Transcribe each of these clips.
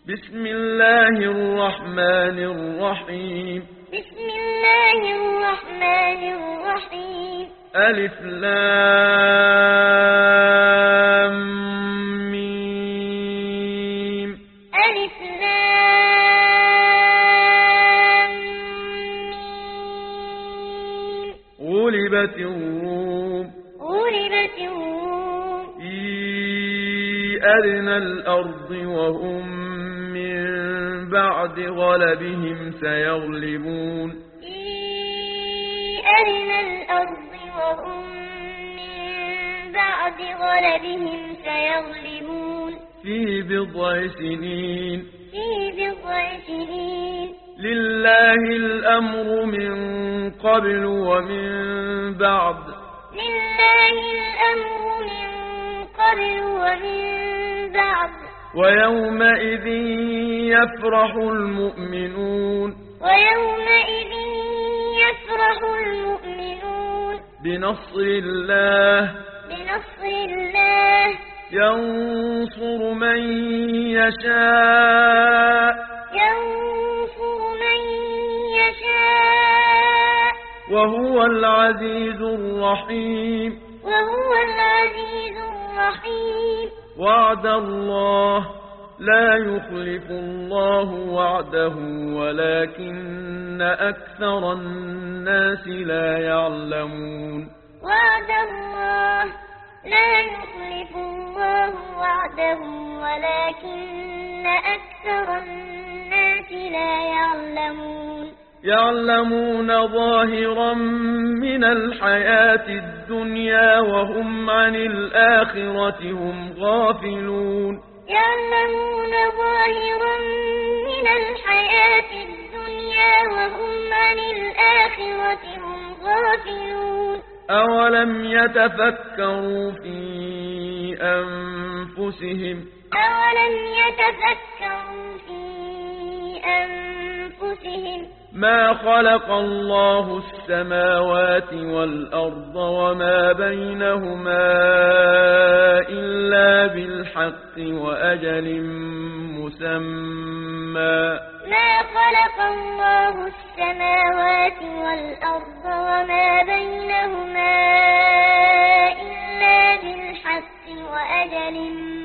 بسم الله الرحمن الرحيم بسم الله الرحمن الرحيم ألف لام ميم ألف لام ميم غلبت الروم غلبت الروم في أدنى الأرض وهم من بعد غلبهم سيغلبون في أدنى الأرض وهم من بعد غلبهم سيغلبون في بضع سنين في بضع سنين لله الأمر من قبل ومن بعد لله الأمر من قبل ومن بعد ويومئذ يفرح المؤمنون ويومئذ يفرح المؤمنون بنصر الله بنصر الله ينصر من يشاء ينصر من يشاء وهو العزيز الرحيم وهو العزيز الرحيم وعد الله لا يخلف الله وعده ولكن أكثر الناس لا يعلمون وعد الله لا يخلف الله وعده ولكن أكثر الناس لا يعلمون يعلمون ظاهرا من الحياة الدنيا وهم عن الآخرة هم غافلون يعلمون ظاهرا من الحياة الدنيا وهم عن الآخرة هم غافلون أولم يتفكروا في أنفسهم أولم يتفكروا في أنفسهم ما خلق الله السماوات والأرض وما بينهما إلا بالحق وأجل مسمى ما خلق الله السماوات والأرض وما بينهما إلا بالحق وأجل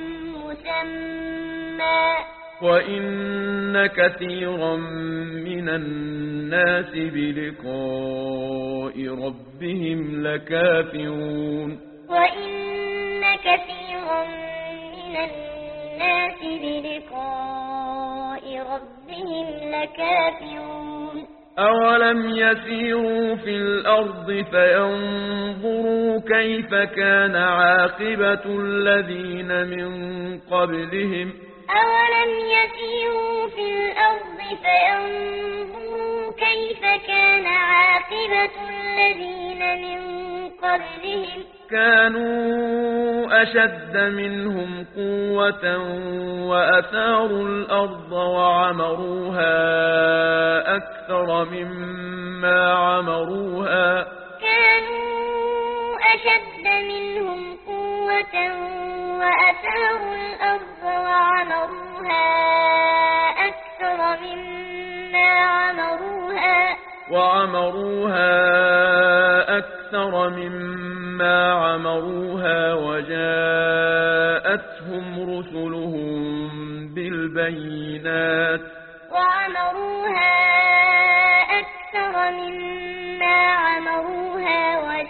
مسمى وإن كثيرا من الناس بلقاء ربهم لكافرون وإن كثيرا من الناس بلقاء ربهم لكافرون أولم يسيروا في الأرض فينظروا كيف كان عاقبة الذين من قبلهم أولم يسيروا في الأرض فينظروا كيف كان عاقبة الذين من قبلهم كانوا أشد منهم قوة وأثاروا الأرض وعمروها أكثر مما عمروها كانوا أشد منهم قوة وأثاروا الأرض وعمروها أكثر مما عمروها وجاءتهم رسلهم بالبينات وعمروها أكثر مما عمروها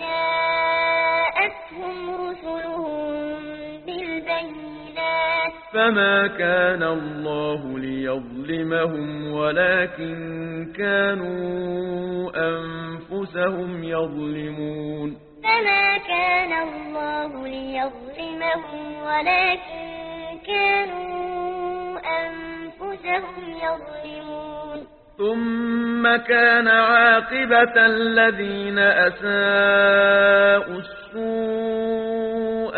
وجاءتهم رسلهم بالبينات فما كان الله ليظلمهم ولكن كانوا أنفسهم يظلمون فما كان الله ليظلمهم ولكن كانوا أنفسهم يظلمون ثم كان عاقبة الذين أساءوا السوء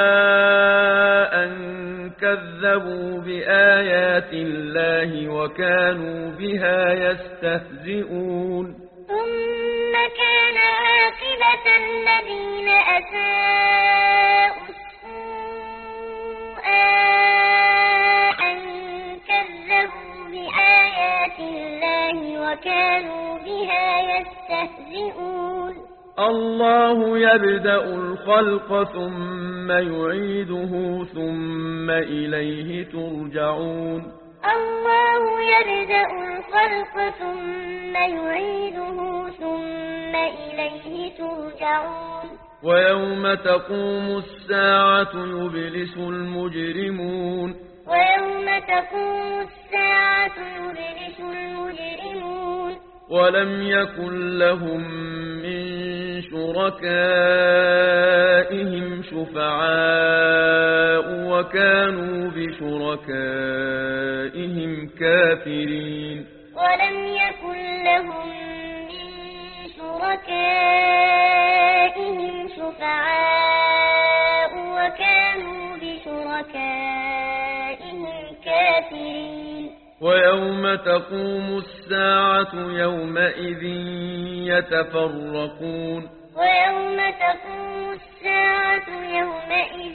أن كذبوا بآيات الله وكانوا بها يستهزئون ثم كان عاقبة الذين أساءوا السوء الله وكانوا بها يستهزئون الله يبدأ الخلق ثم يعيده ثم إليه ترجعون الله يبدأ الخلق ثم يعيده ثم إليه ترجعون ويوم تقوم الساعة يبلس المجرمون ويوم تقوم الساعة يبلس المجرمون ولم يكن لهم من شركائهم شفعاء وكانوا بشركائهم كافرين ولم يكن لهم من شركائهم شفعاء وكانوا بشركائهم كافرين ويوم تقوم الساعة يومئذ يتفرقون ويوم تقوم الساعة يومئذ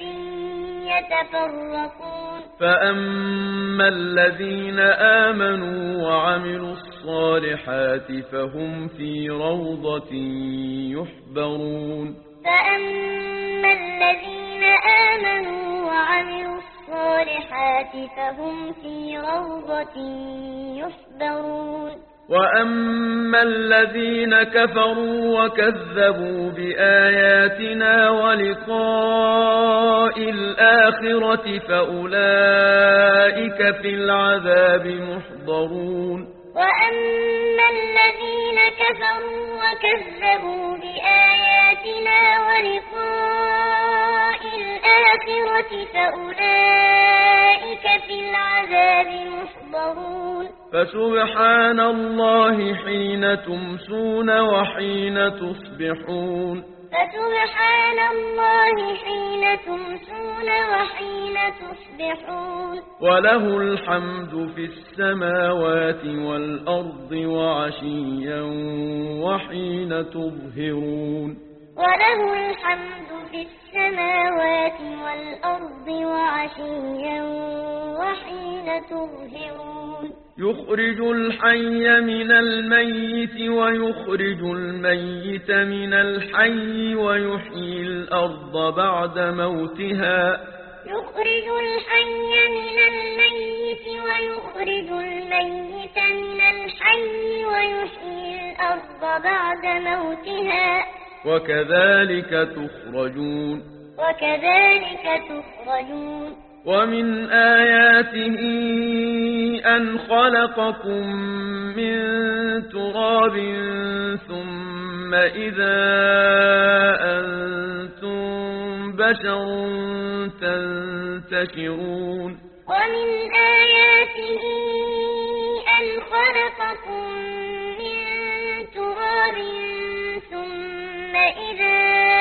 يتفرقون فأما الذين آمنوا وعملوا الصالحات فهم في روضة يحبرون فأما الذين آمنوا وعملوا الصالحات فهم في روضة يحبرون وأما الذين كفروا وكذبوا بآياتنا ولقاء الآخرة فأولئك في العذاب محضرون وأما الذين كفروا وكذبوا بآياتنا ولقاء الآخرة فأولئك في العذاب محضرون فسبحان الله حين تمسون وحين تصبحون فسبحان الله حين تمسون وحين تصبحون وله الحمد في السماوات والأرض وعشيا وحين تظهرون وله الحمد في السماوات والأرض وعشيا وحين تظهرون يخرج الحي من الميت ويخرج الميت من الحي ويحيي الأرض بعد موتها يخرج الحي من الميت ويخرج الميت من الحي ويحيي الأرض بعد موتها وكذلك تخرجون وكذلك تخرجون ومن آياته أن خلقكم من تراب ثم إذا أنتم بشر تنتشرون ومن آياته أن خلقكم من تراب ثم إذا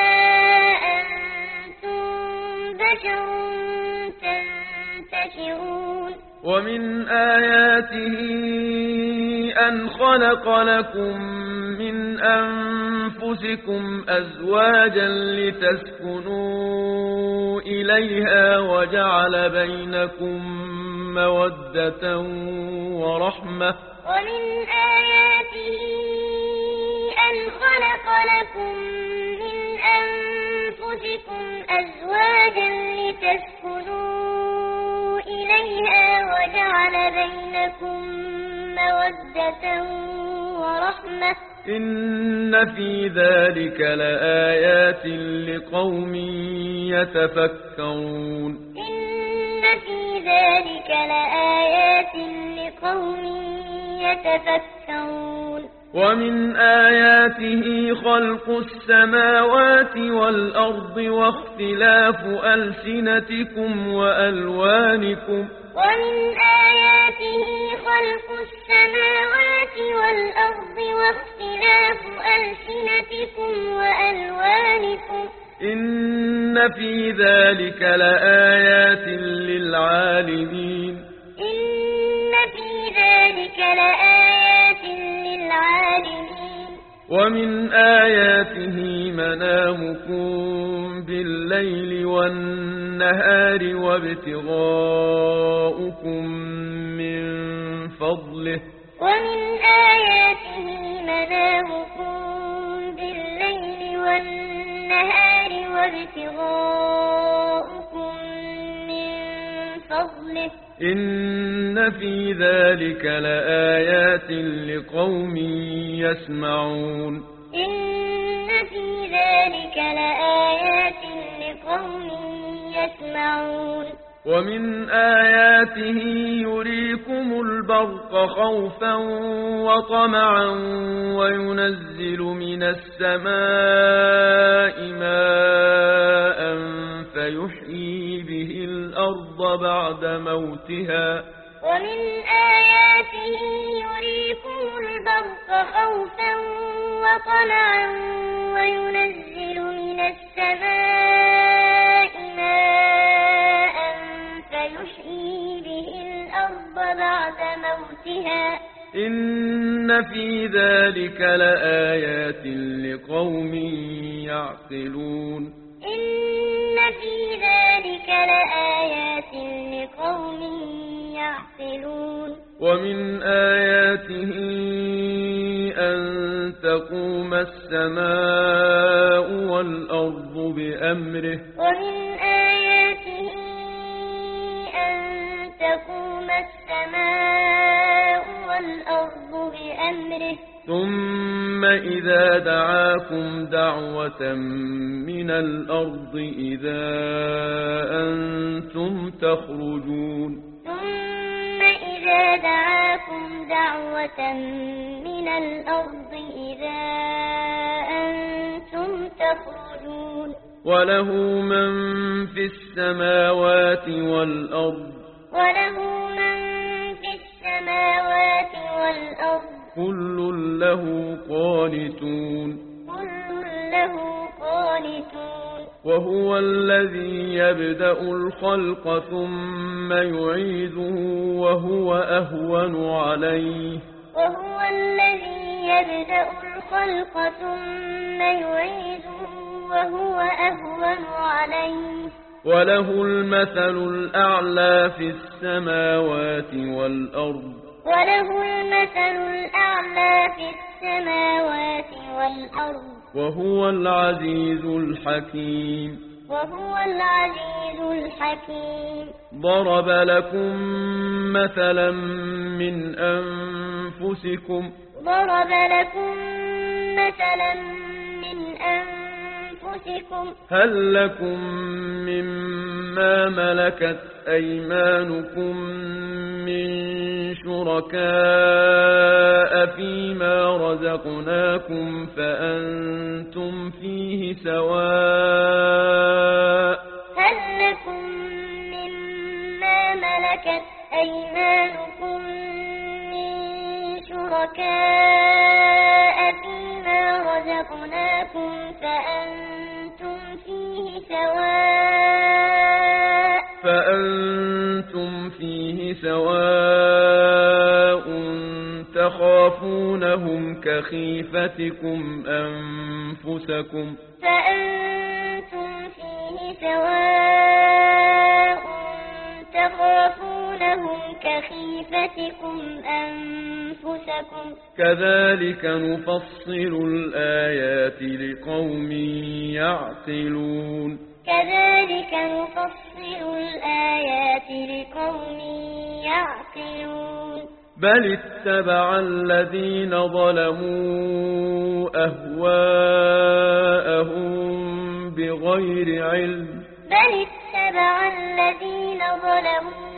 أنتم بشر تنتشرون ومن آياته أن خلق لكم من أنفسكم أزواجا لتسكنوا إليها وجعل بينكم مودة ورحمة ومن آياته أن خلق لكم من أنفسكم أزواجا لتسكنوا إليها وجعل بينكم مودة ورحمة إن في ذلك لآيات لقوم يتفكرون إن في ذلك لآيات لقوم يتفكرون ومن آياته خلق السماوات والأرض واختلاف ألسنتكم وألوانكم ومن آياته خلق السماوات والأرض واختلاف ألسنتكم وألوانكم إن في ذلك لآيات للعالمين إن في ذلك لآيات للعالمين ومن آياته منامكم بالليل والنهار وابتغاؤكم من فضله ومن آياته منامكم بالليل والنهار وابتغاؤكم من فضله إن في ذلك لآيات لقوم يسمعون إن في ذلك لآيات لقوم يسمعون ومن آياته يريكم البرق خوفا وطمعا وينزل من السماء ماء فيحيي به الأرض بعد موتها ومن آياته يريكم البرق خوفا وطمعا وينزل من السماء ماء فيحيي به الأرض بعد موتها إن في ذلك لآيات لقوم يعقلون إن في ذلك لآيات لقوم يعقلون ومن آياته أن تقوم السماء والأرض بأمره ومن آياته أن تقوم السماء والأرض بأمره ثم إذا دعاكم دعوة من الأرض إذا أنتم تخرجون ثم إذا دعاكم دعوة من الأرض إذا أنتم تخرجون وله من في السماوات والأرض وله من في السماوات والأرض كل له قانتون كل له قانتون وهو الذي يبدأ الخلق ثم يعيده وهو أهون عليه وهو الذي يبدأ الخلق ثم يعيده وهو أهون عليه وله المثل الأعلى في السماوات والأرض وله المثل الأعلى في السماوات والأرض وهو العزيز الحكيم وهو العزيز الحكيم ضرب لكم مثلا من أنفسكم ضرب لكم مثلا من أنفسكم هل لكم مما ملكت أيمانكم من شركاء فيما رزقناكم فأنتم فيه سواء هل لكم مما ملكت أيمانكم من شركاء فيما رزقناكم فأنتم فيه سواء تخافونهم كخيفتكم أنفسكم فأنتم فيه سواء تخافونهم كخيفتكم أنفسكم كذلك نفصل الآيات لقوم يعقلون كذلك نفصل الآيات لقوم يعقلون بل اتبع الذين ظلموا أهواءهم بغير علم بل اتبع الذين ظلموا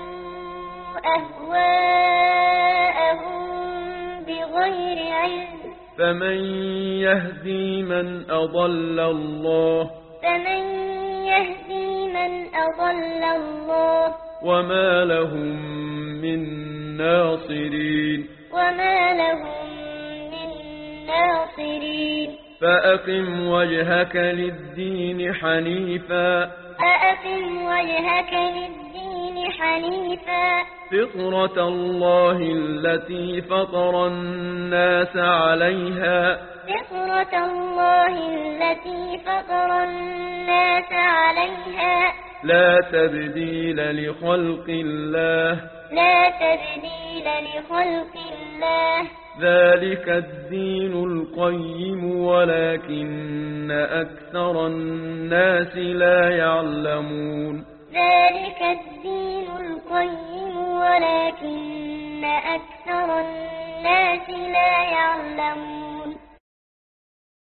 أهواءهم بغير علم فمن يهدي من أضل الله فمن يهدي من أضل الله وما لهم من ناصرين وما لهم من ناصرين فأقم وجهك للدين حنيفا فأقم وجهك للدين حنيفا فطرة الله التي فطر الناس عليها فطرة الله التي فطر الناس عليها لا تبديل لخلق الله لا تبديل لخلق الله ذلك الدين القيم ولكن أكثر الناس لا يعلمون ذلك الدين القيم ولكن أكثر الناس لا يعلمون